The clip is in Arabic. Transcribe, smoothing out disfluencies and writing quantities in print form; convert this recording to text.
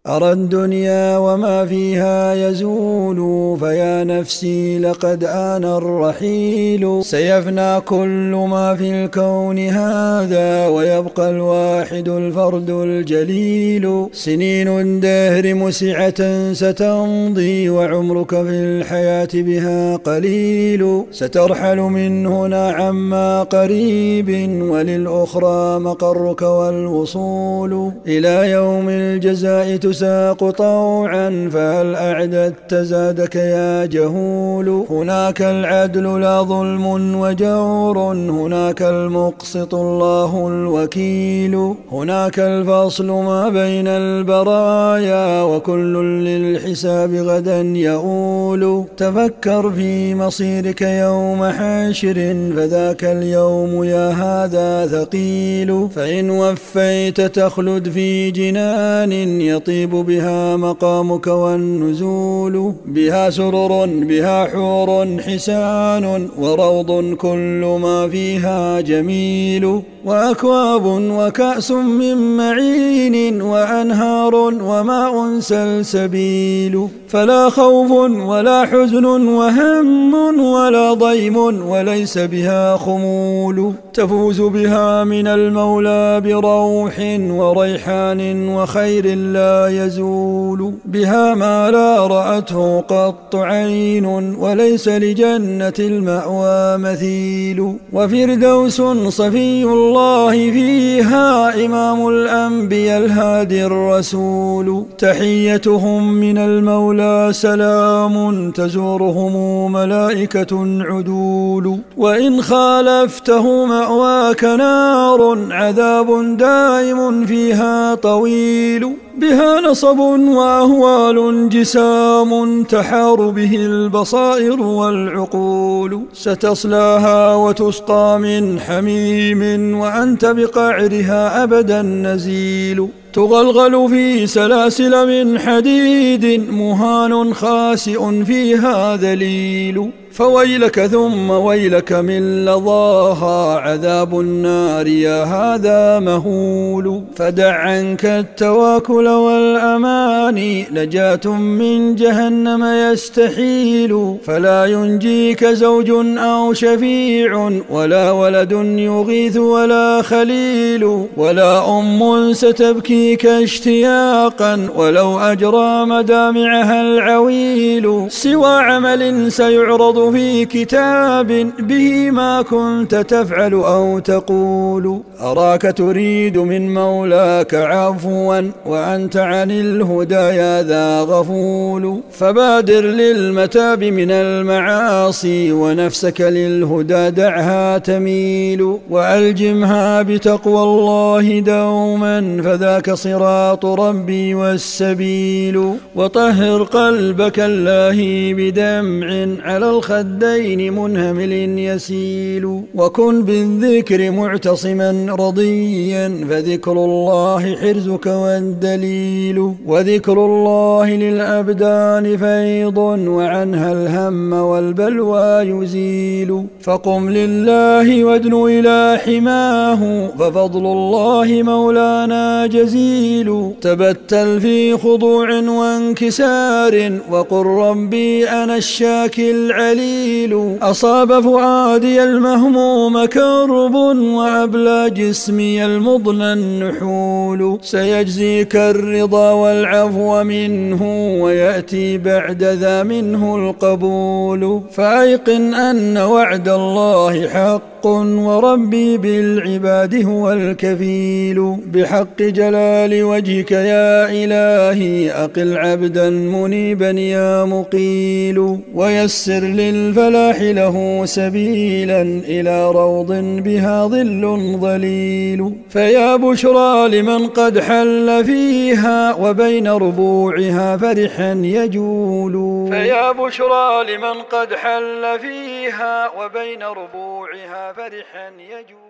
أرى الدنيا وما فيها يزول، فيا نفسي لقد آن الرحيل. سيفنى كل ما في الكون هذا، ويبقى الواحد الفرد الجليل. سنين الدهر مسعة ستمضي، وعمرك في الحياة بها قليل. سترحل من هنا عما قريب، وللأخرى مقرك والوصول. إلى يوم الجزاء تساق طوعا، فهل أعددت زادك يا جهول؟ هناك العدل لا ظلم وجور، هناك المقسط الله الوكيل. هناك الفصل ما بين البرايا، وكل للحساب غدا يؤول. تفكر في مصيرك يوم حشر، فذاك اليوم يا هذا ثقيل. فإن وفيت تخلد في جنان، يطيب بها مقامك والنزول. بها سرر بها حور حسان، وروض كل ما فيها جميل. وأكواب وكأس من معين، وأنهار وماء سلسبيل. فلا خوف ولا حزن وهم ولا ضيم، وليس بها خمول. تفوز بها من المولى بروح وريحان وخير لا يزول. بها ما لا رأته قط عين، وليس لجنة المأوى مثيل. وفردوس صفي الله فيها، إمام الأنبياء الهادي الرسول. تحيتهم من المولى سلام، تزورهم ملائكة عدول. وإن خالفته مأواك نار، عذاب دائم فيها طويل. بها نصب وأهوال جسام، تحار به البصائر والعقول. ستصلاها وتسقى من حميم، وأنت بقعرها أبدا نزيل. تغلغل في سلاسل من حديد، مهان خاسئ فيها ذليل. فويلك ثم ويلك من لظاها، عذاب النار يا هذا مهول. فدع عنك التواكل والأماني، نجاة من جهنم يستحيل. فلا ينجيك زوج أو شفيع، ولا ولد يغيث ولا خليل. ولا أم ستبكيك اشتياقا، ولو أجرى مدامعها العويل. سوى عمل سيعرض في كتاب، به ما كنت تفعل أو تقول. أراك تريد من مولاك عفوا، وأنت عن الهدى يا ذا غفول. فبادر للمتاب من المعاصي، ونفسك للهدى دعها تميل. وألجمها بتقوى الله دوما، فذاك صراط ربي والسبيل. وطهر قلبك الله بدمع، على الخدين منهمل يسيل. وكن بالذكر معتصما رضيا، فذكر الله حرزك والدليل. وذكر الله للأبدان فيض، وعنها الهم والبلوى يزيل. فقم لله وادن إلى حماه، ففضل الله مولانا جزيل. تبتل في خضوع وانكسار، وقل ربي أنا الشاكي العليل. أصاب فؤادي المهموم كرب، وأبلى جسمي المضنى النحول. سيجزيك الرضا والعفو منه، ويأتي بعد ذا منه القبول. فأيقن أن وعد الله حق، وربي بالعباد هو الكفيل. بحق جلال وجهك يا إلهي، أقل عبدا منيبا يا مقيل. ويسر للفلاح له سبيلا، إلى روض بها ظل ظليل. فيا بشرى لمن قد حل فيها، وبين ربوعها فرحا يجول. فيا بشرى لمن قد حل فيها، وبين ربوعها فرحا يجول.